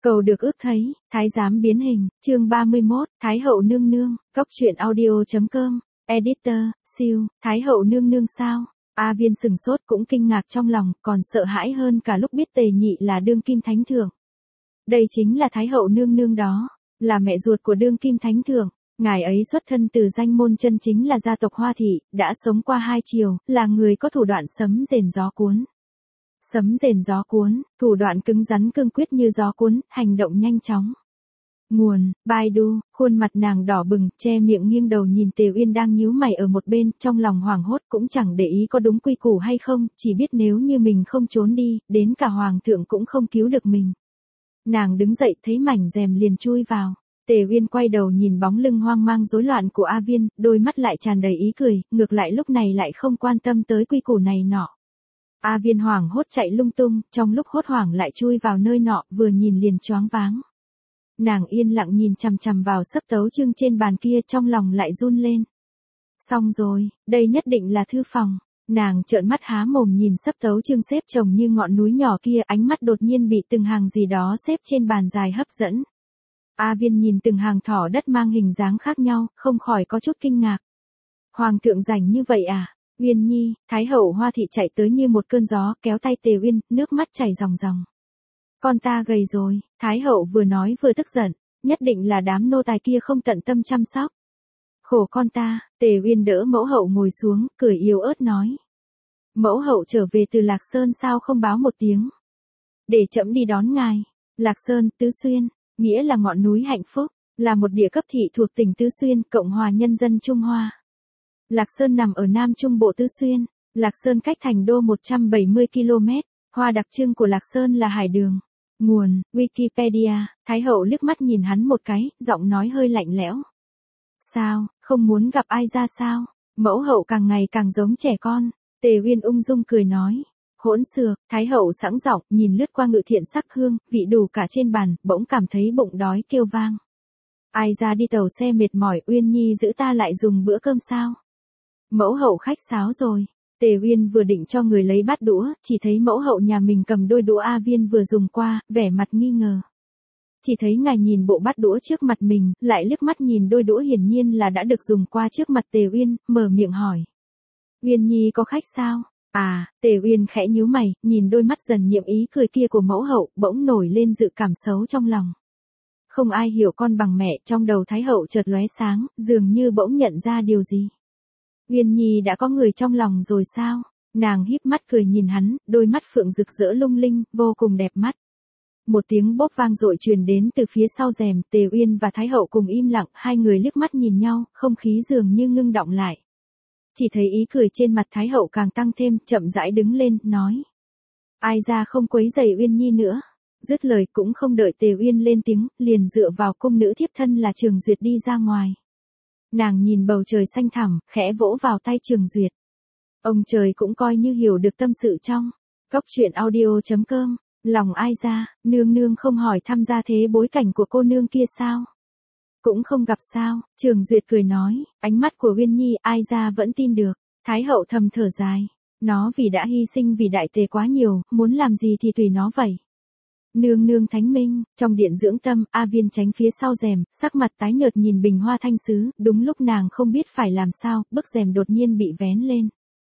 Cầu được ước thấy, thái giám biến hình, chương 31, Thái hậu nương nương, góc truyện audio.com, editor, siêu, Thái hậu nương nương sao? A Viên sừng sốt cũng kinh ngạc trong lòng, còn sợ hãi hơn cả lúc biết Tề Nhị là đương kim thánh thượng. Đây chính là Thái hậu nương nương đó, là mẹ ruột của đương kim thánh thượng. Ngài ấy xuất thân từ danh môn chân chính là gia tộc Hoa Thị, đã sống qua 2 triều, là người có thủ đoạn sấm rền gió cuốn. Sấm rền gió cuốn, thủ đoạn cứng rắn cương quyết như gió cuốn, hành động nhanh chóng. Nguồn, Baidu, khuôn mặt nàng đỏ bừng, che miệng nghiêng đầu nhìn Tề Uyên đang nhíu mày ở một bên, trong lòng hoảng hốt cũng chẳng để ý có đúng quy củ hay không, chỉ biết nếu như mình không trốn đi, đến cả hoàng thượng cũng không cứu được mình. Nàng đứng dậy thấy mảnh rèm liền chui vào. Tề Uyên quay đầu nhìn bóng lưng hoang mang rối loạn của A Viên, đôi mắt lại tràn đầy ý cười, ngược lại lúc này lại không quan tâm tới quy củ này nọ. A Viên hoảng hốt chạy lung tung, trong lúc hốt hoảng lại chui vào nơi nọ, vừa nhìn liền choáng váng. Nàng yên lặng nhìn chằm chằm vào sấp tấu chương trên bàn kia, trong lòng lại run lên. Xong rồi, đây nhất định là thư phòng. Nàng trợn mắt há mồm nhìn sấp tấu chương xếp chồng như ngọn núi nhỏ kia, ánh mắt đột nhiên bị từng hàng gì đó xếp trên bàn dài hấp dẫn. A Viên nhìn từng hàng thỏ đất mang hình dáng khác nhau, không khỏi có chút kinh ngạc. Hoàng thượng rảnh như vậy à? Uyên Nhi, Thái hậu Hoa Thị chạy tới như một cơn gió, kéo tay Tề Uyên, nước mắt chảy ròng ròng. Con ta gầy rồi, Thái hậu vừa nói vừa tức giận, nhất định là đám nô tài kia không tận tâm chăm sóc. Khổ con ta, Tề Uyên đỡ mẫu hậu ngồi xuống, cười yếu ớt nói. Mẫu hậu trở về từ Lạc Sơn sao không báo một tiếng? Để trẫm đi đón ngài. Lạc Sơn, Tứ Xuyên, nghĩa là ngọn núi hạnh phúc, là một địa cấp thị thuộc tỉnh Tứ Xuyên, Cộng hòa Nhân dân Trung Hoa. Lạc Sơn nằm ở Nam Trung Bộ Tứ Xuyên, Lạc Sơn cách thành đô 170 km, hoa đặc trưng của Lạc Sơn là hải đường. Nguồn, Wikipedia, Thái hậu liếc mắt nhìn hắn một cái, giọng nói hơi lạnh lẽo. Sao, không muốn gặp ai ra sao? Mẫu hậu càng ngày càng giống trẻ con. Tề Uyên ung dung cười nói. Hỗn xược, Thái hậu sẵn giọng, nhìn lướt qua ngự thiện sắc hương, vị đủ cả trên bàn, bỗng cảm thấy bụng đói kêu vang. Ai ra đi tàu xe mệt mỏi, Uyên Nhi giữ ta lại dùng bữa cơm sao? Mẫu hậu khách sáo rồi. Tề Uyên vừa định cho người lấy bát đũa, chỉ thấy mẫu hậu nhà mình cầm đôi đũa A Viên vừa dùng qua, vẻ mặt nghi ngờ. Chỉ thấy ngài nhìn bộ bát đũa trước mặt mình, lại liếc mắt nhìn đôi đũa hiển nhiên là đã được dùng qua trước mặt Tề Uyên, mở miệng hỏi. Uyên Nhi có khách sao? À, Tề Uyên khẽ nhíu mày, nhìn đôi mắt dần nhiệm ý cười kia của mẫu hậu, bỗng nổi lên dự cảm xấu trong lòng. Không ai hiểu con bằng mẹ, trong đầu Thái hậu chợt lóe sáng, dường như bỗng nhận ra điều gì. Uyên Nhi đã có người trong lòng rồi sao? Nàng híp mắt cười nhìn hắn, đôi mắt phượng rực rỡ lung linh, vô cùng đẹp mắt. Một tiếng bốp vang dội truyền đến từ phía sau rèm, Tề Uyên và Thái hậu cùng im lặng, hai người liếc mắt nhìn nhau, không khí dường như ngưng động lại. Chỉ thấy ý cười trên mặt Thái hậu càng tăng thêm, chậm rãi đứng lên, nói. Ai ra không quấy rầy Uyên Nhi nữa. Dứt lời cũng không đợi Tề Uyên lên tiếng, liền dựa vào cung nữ thiếp thân là Trường Duyệt đi ra ngoài. Nàng nhìn bầu trời xanh thẳm, khẽ vỗ vào tay Trường Duyệt. Ông trời cũng coi như hiểu được tâm sự trong. Góc truyện audio.com, lòng ai ra, nương nương không hỏi thăm gia thế bối cảnh của cô nương kia sao? Cũng không gặp sao, Trường Duyệt cười nói, ánh mắt của Uyên Nhi ai ra vẫn tin được. Thái hậu thầm thở dài, nó vì đã hy sinh vì đại tề quá nhiều, muốn làm gì thì tùy nó vậy. Nương nương thánh minh, trong điện dưỡng tâm, A Viên tránh phía sau rèm, sắc mặt tái nhợt nhìn bình hoa thanh sứ, đúng lúc nàng không biết phải làm sao, bức rèm đột nhiên bị vén lên.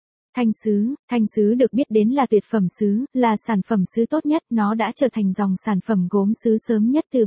Thanh sứ được biết đến là tuyệt phẩm sứ, là sản phẩm sứ tốt nhất, nó đã trở thành dòng sản phẩm gốm sứ sớm nhất từ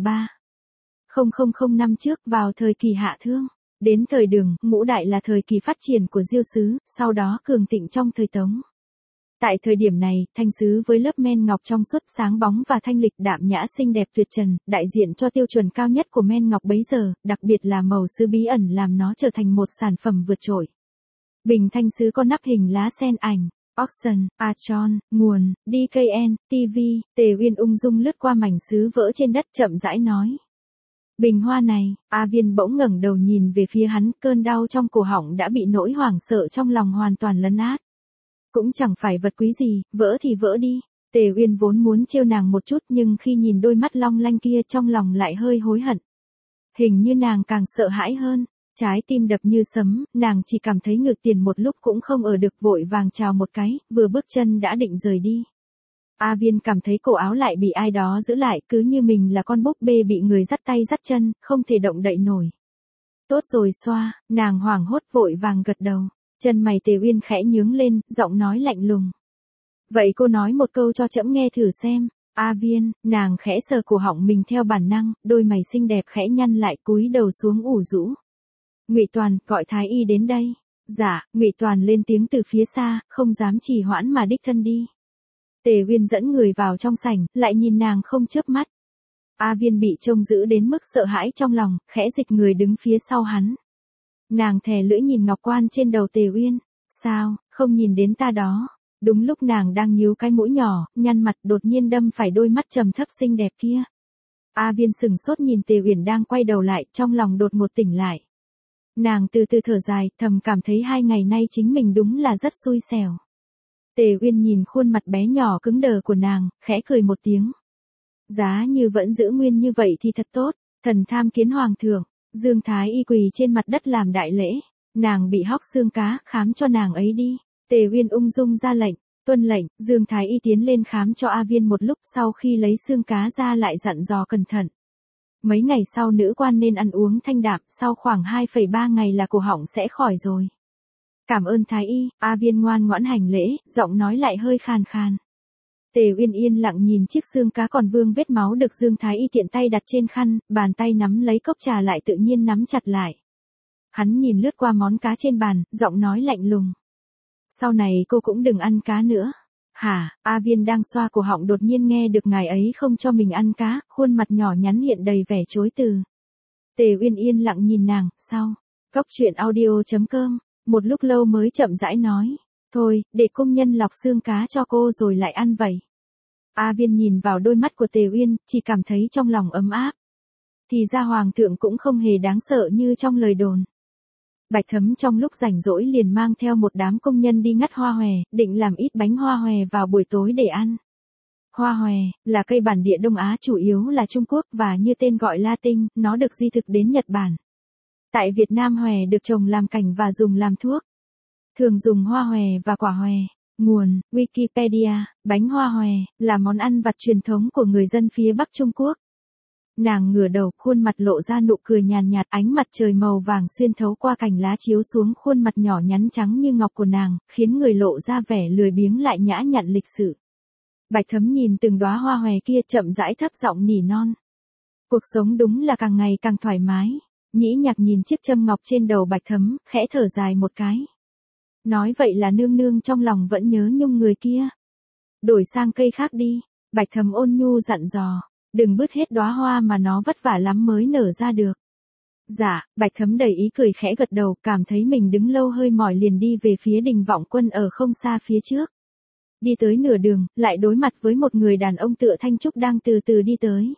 3000 năm trước vào thời kỳ Hạ Thương. Đến thời Đường, Ngũ Đại là thời kỳ phát triển của diêu sứ, sau đó cường thịnh trong thời Tống. Tại thời điểm này, thanh sứ với lớp men ngọc trong suốt sáng bóng và thanh lịch đạm nhã xinh đẹp tuyệt trần, đại diện cho tiêu chuẩn cao nhất của men ngọc bấy giờ, đặc biệt là màu sứ bí ẩn làm nó trở thành một sản phẩm vượt trội. Bình thanh sứ có nắp hình lá sen ảnh, Oxon, Achon, nguồn, DKN, TV, Tề Uyên ung dung lướt qua mảnh sứ vỡ trên đất chậm rãi nói. Bình hoa này, A Viên bỗng ngẩng đầu nhìn về phía hắn, cơn đau trong cổ họng đã bị nỗi hoảng sợ trong lòng hoàn toàn lấn át. Cũng chẳng phải vật quý gì, vỡ thì vỡ đi. Tề Uyên vốn muốn trêu nàng một chút nhưng khi nhìn đôi mắt long lanh kia trong lòng lại hơi hối hận. Hình như nàng càng sợ hãi hơn. Trái tim đập như sấm, nàng chỉ cảm thấy ngược tiền một lúc cũng không ở được, vội vàng chào một cái, vừa bước chân đã định rời đi. A Viên cảm thấy cổ áo lại bị ai đó giữ lại, cứ như mình là con búp bê bị người dắt tay dắt chân, không thể động đậy nổi. Tốt rồi xoa, nàng hoảng hốt vội vàng gật đầu. Chân mày Tề Uyên khẽ nhướng lên, giọng nói lạnh lùng. Vậy cô nói một câu cho trẫm nghe thử xem. A Viên, nàng khẽ sờ cổ họng mình theo bản năng, đôi mày xinh đẹp khẽ nhăn lại cúi đầu xuống ủ rũ. Ngụy Toàn, gọi Thái y đến đây. Dạ, Ngụy Toàn lên tiếng từ phía xa, không dám trì hoãn mà đích thân đi. Tề Uyên dẫn người vào trong sảnh, lại nhìn nàng không chớp mắt. A Viên bị trông giữ đến mức sợ hãi trong lòng, khẽ dịch người đứng phía sau hắn. Nàng thè lưỡi nhìn ngọc quan trên đầu Tề Uyên. Sao, không nhìn đến ta đó? Đúng lúc nàng đang nhíu cái mũi nhỏ, nhăn mặt đột nhiên đâm phải đôi mắt trầm thấp xinh đẹp kia. A Viên sừng sốt nhìn Tề Uyển đang quay đầu lại, trong lòng đột ngột tỉnh lại. Nàng từ từ thở dài, thầm cảm thấy 2 ngày nay chính mình đúng là rất xui xẻo. Tề Uyên nhìn khuôn mặt bé nhỏ cứng đờ của nàng, khẽ cười một tiếng. Giá như vẫn giữ nguyên như vậy thì thật tốt, thần tham kiến hoàng thượng. Dương Thái y quỳ trên mặt đất làm đại lễ. Nàng bị hóc xương cá, khám cho nàng ấy đi. Tề Uyên ung dung ra lệnh, tuân lệnh. Dương Thái y tiến lên khám cho A Viên một lúc, sau khi lấy xương cá ra lại dặn dò cẩn thận. Mấy ngày sau nữ quan nên ăn uống thanh đạm, sau khoảng 2,3 ngày là cổ họng sẽ khỏi rồi. Cảm ơn Thái y. A Viên ngoan ngoãn hành lễ, giọng nói lại hơi khàn khàn. Tề Uyên yên lặng nhìn chiếc xương cá còn vương vết máu được Dương Thái y tiện tay đặt trên khăn, bàn tay nắm lấy cốc trà lại tự nhiên nắm chặt lại. Hắn nhìn lướt qua món cá trên bàn, giọng nói lạnh lùng. Sau này cô cũng đừng ăn cá nữa. Hả? A Viên đang xoa cổ họng đột nhiên nghe được ngài ấy không cho mình ăn cá, khuôn mặt nhỏ nhắn hiện đầy vẻ chối từ. Tề Uyên yên lặng nhìn nàng, sau. Cốc truyện audio.com, một lúc lâu mới chậm rãi nói. Thôi, để công nhân lọc xương cá cho cô rồi lại ăn vậy. A Viên nhìn vào đôi mắt của Tề Uyên, chỉ cảm thấy trong lòng ấm áp. Thì ra hoàng thượng cũng không hề đáng sợ như trong lời đồn. Bạch Thấm trong lúc rảnh rỗi liền mang theo một đám công nhân đi ngắt hoa hòe, định làm ít bánh hoa hòe vào buổi tối để ăn. Hoa hòe là cây bản địa Đông Á, chủ yếu là Trung Quốc và như tên gọi Latin, nó được di thực đến Nhật Bản. Tại Việt Nam hòe được trồng làm cảnh và dùng làm thuốc. Thường dùng hoa hòe và quả hòe. Nguồn, Wikipedia, bánh hoa hòe, là món ăn vặt truyền thống của người dân phía Bắc Trung Quốc. Nàng ngửa đầu, khuôn mặt lộ ra nụ cười nhàn nhạt, ánh mặt trời màu vàng xuyên thấu qua cành lá chiếu xuống khuôn mặt nhỏ nhắn trắng như ngọc của nàng, khiến người lộ ra vẻ lười biếng lại nhã nhặn lịch sự. Bạch Thấm nhìn từng đóa hoa hòe kia chậm rãi thấp giọng nỉ non. Cuộc sống đúng là càng ngày càng thoải mái. Nhĩ Nhạc nhìn chiếc châm ngọc trên đầu Bạch Thấm, khẽ thở dài một cái. Nói vậy là nương nương trong lòng vẫn nhớ nhung người kia. Đổi sang cây khác đi. Bạch Thấm ôn nhu dặn dò. Đừng bứt hết đóa hoa mà nó vất vả lắm mới nở ra được. Dạ, Bạch Thấm đầy ý cười khẽ gật đầu, cảm thấy mình đứng lâu hơi mỏi liền đi về phía Đình Vọng Quân ở không xa phía trước. Đi tới nửa đường, lại đối mặt với một người đàn ông tựa thanh trúc đang từ từ đi tới.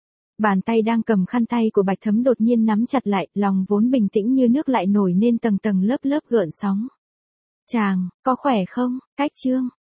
Bàn tay đang cầm khăn tay của Bạch Thấm đột nhiên nắm chặt lại, lòng vốn bình tĩnh như nước lại nổi nên tầng tầng lớp lớp gợn sóng. Chàng, có khỏe không? Cách Trương.